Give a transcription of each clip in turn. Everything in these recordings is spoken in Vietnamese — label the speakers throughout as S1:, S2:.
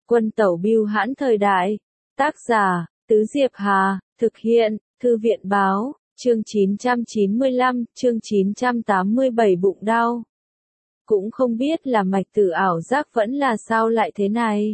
S1: Quân tẩu bưu hãn thời đại. Tác giả, Tứ Diệp Hà, thực hiện, Thư viện báo, chương 995, chương 987 bụng đau. Cũng không biết là mạch tử ảo giác vẫn là sao lại thế này.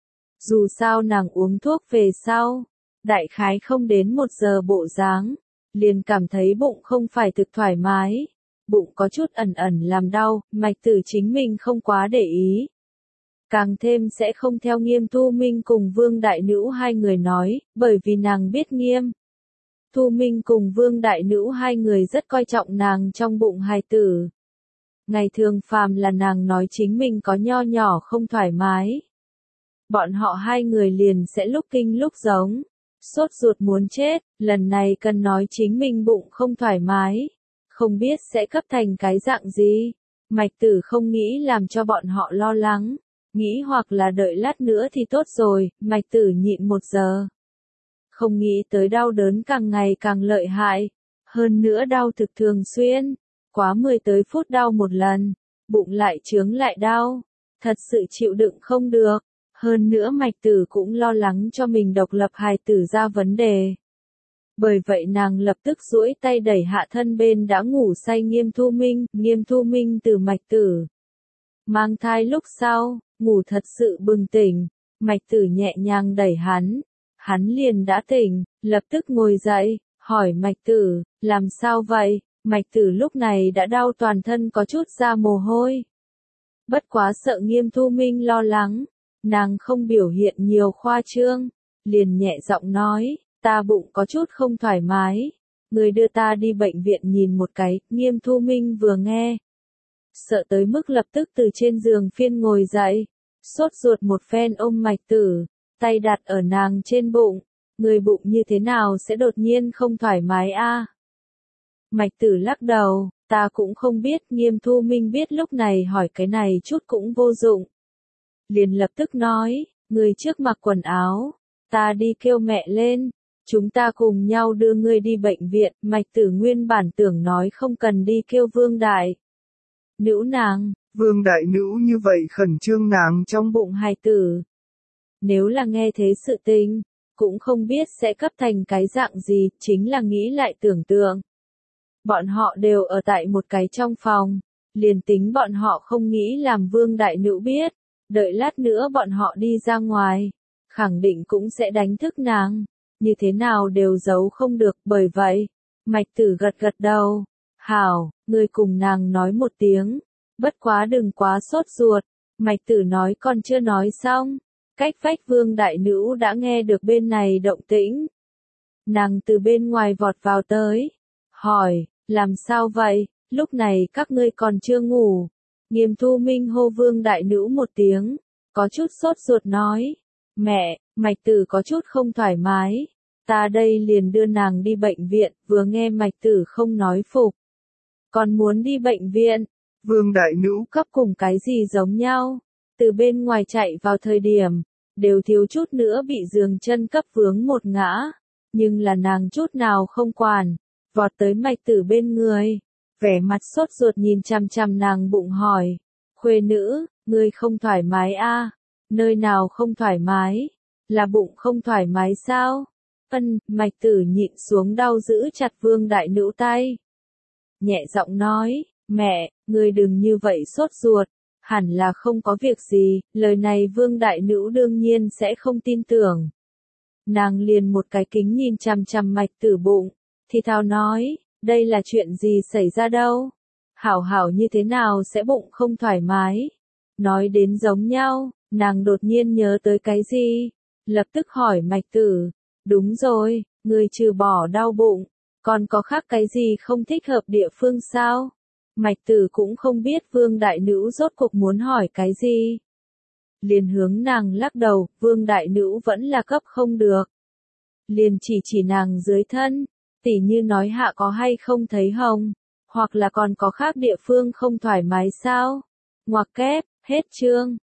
S1: Dù sao nàng uống thuốc về sau, đại khái không đến 1 giờ bộ dáng, liền cảm thấy bụng không phải thực thoải mái. Bụng có chút ẩn ẩn làm đau, mạch tử chính mình không quá để ý. Càng thêm sẽ không theo Nghiêm Thu Minh cùng Vương Đại Nữ hai người nói, bởi vì nàng biết Nghiêm Thu Minh cùng Vương Đại Nữ hai người rất coi trọng nàng trong bụng hài tử. Ngày thường phàm là nàng nói chính mình có nho nhỏ không thoải mái, bọn họ hai người liền sẽ lúc kinh lúc giống, sốt ruột muốn chết, lần này cần nói chính mình bụng không thoải mái, không biết sẽ cấp thành cái dạng gì. Mạch tử không nghĩ làm cho bọn họ lo lắng, nghĩ hoặc là đợi lát nữa thì tốt rồi, mạch tử nhịn 1 giờ. Không nghĩ tới đau đớn càng ngày càng lợi hại, hơn nữa đau thực thường xuyên, quá 10 tới phút đau một lần, bụng lại chướng lại đau, thật sự chịu đựng không được. Hơn nữa mạch tử cũng lo lắng cho mình độc lập hài tử ra vấn đề. Bởi vậy nàng lập tức duỗi tay đẩy hạ thân bên đã ngủ say Nghiêm Thu Minh từ mạch tử mang thai lúc sau, ngủ thật sự bừng tỉnh, mạch tử nhẹ nhàng đẩy hắn liền đã tỉnh, lập tức ngồi dậy, hỏi mạch tử, làm sao vậy? Mạch tử lúc này đã đau toàn thân có chút ra mồ hôi. Bất quá sợ Nghiêm Thu Minh lo lắng, nàng không biểu hiện nhiều khoa trương, liền nhẹ giọng nói, ta bụng có chút không thoải mái, người đưa ta đi bệnh viện nhìn một cái. Nghiêm Thu Minh vừa nghe, sợ tới mức lập tức từ trên giường phiên ngồi dậy, sốt ruột một phen ôm mạch tử, tay đặt ở nàng trên bụng, người bụng như thế nào sẽ đột nhiên không thoải mái a? Mạch tử lắc đầu, ta cũng không biết. Nghiêm Thu Minh biết lúc này hỏi cái này chút cũng vô dụng, liền lập tức nói, người trước mặc quần áo, ta đi kêu mẹ lên, chúng ta cùng nhau đưa ngươi đi bệnh viện. Mạch tử nguyên bản tưởng nói không cần đi kêu Vương Đại Nữ nàng,
S2: Vương Đại Nữ như vậy khẩn trương nàng
S1: trong bụng hài tử. Nếu là nghe thế sự tình, cũng không biết sẽ cấp thành cái dạng gì, chính là nghĩ lại tưởng tượng. Bọn họ đều ở tại một cái trong phòng, liền tính bọn họ không nghĩ làm Vương Đại Nữ biết, đợi lát nữa bọn họ đi ra ngoài, khẳng định cũng sẽ đánh thức nàng, như thế nào đều giấu không được. Bởi vậy, mạch tử gật gật đầu, hảo, ngươi cùng nàng nói một tiếng, bất quá đừng quá sốt ruột. Mạch tử nói còn chưa nói xong, cách vách Vương Đại Nữ đã nghe được bên này động tĩnh. Nàng từ bên ngoài vọt vào tới, hỏi, làm sao vậy, lúc này các ngươi còn chưa ngủ? Nghiêm Thu Minh hô Vương Đại Nữ một tiếng, có chút sốt ruột nói, mẹ, mạch tử có chút không thoải mái, ta đây liền đưa nàng đi bệnh viện. Vừa nghe mạch tử không nói phục, còn muốn đi bệnh viện,
S2: Vương Đại Nữ
S1: cấp cùng cái gì giống nhau, từ bên ngoài chạy vào thời điểm, đều thiếu chút nữa bị giường chân cấp vướng một ngã, nhưng là nàng chút nào không quản, vọt tới mạch tử bên người, vẻ mặt sốt ruột nhìn chằm chằm nàng bụng hỏi, khuê nữ, ngươi không thoải mái a? Nơi nào không thoải mái? Là bụng không thoải mái sao? Mạch tử nhịn xuống đau giữ chặt Vương Đại Nữ tay, nhẹ giọng nói, mẹ, ngươi đừng như vậy sốt ruột, hẳn là không có việc gì. Lời này Vương Đại Nữ đương nhiên sẽ không tin tưởng. Nàng liền một cái kính nhìn chằm chằm mạch tử bụng, thì thào nói, đây là chuyện gì xảy ra đâu? Hảo hảo như thế nào sẽ bụng không thoải mái? Nói đến giống nhau, nàng đột nhiên nhớ tới cái gì? Lập tức hỏi mạch tử, đúng rồi, người trừ bỏ đau bụng, còn có khác cái gì không thích hợp địa phương sao? Mạch tử cũng không biết Vương Đại Nữ rốt cuộc muốn hỏi cái gì. Liền hướng nàng lắc đầu, Vương Đại Nữ vẫn là cấp không được. Liền chỉ nàng dưới thân, tỉ như nói hạ có hay không thấy hồng, hoặc là còn có khác địa phương không thoải mái sao? Ngoặc kép, hết chương.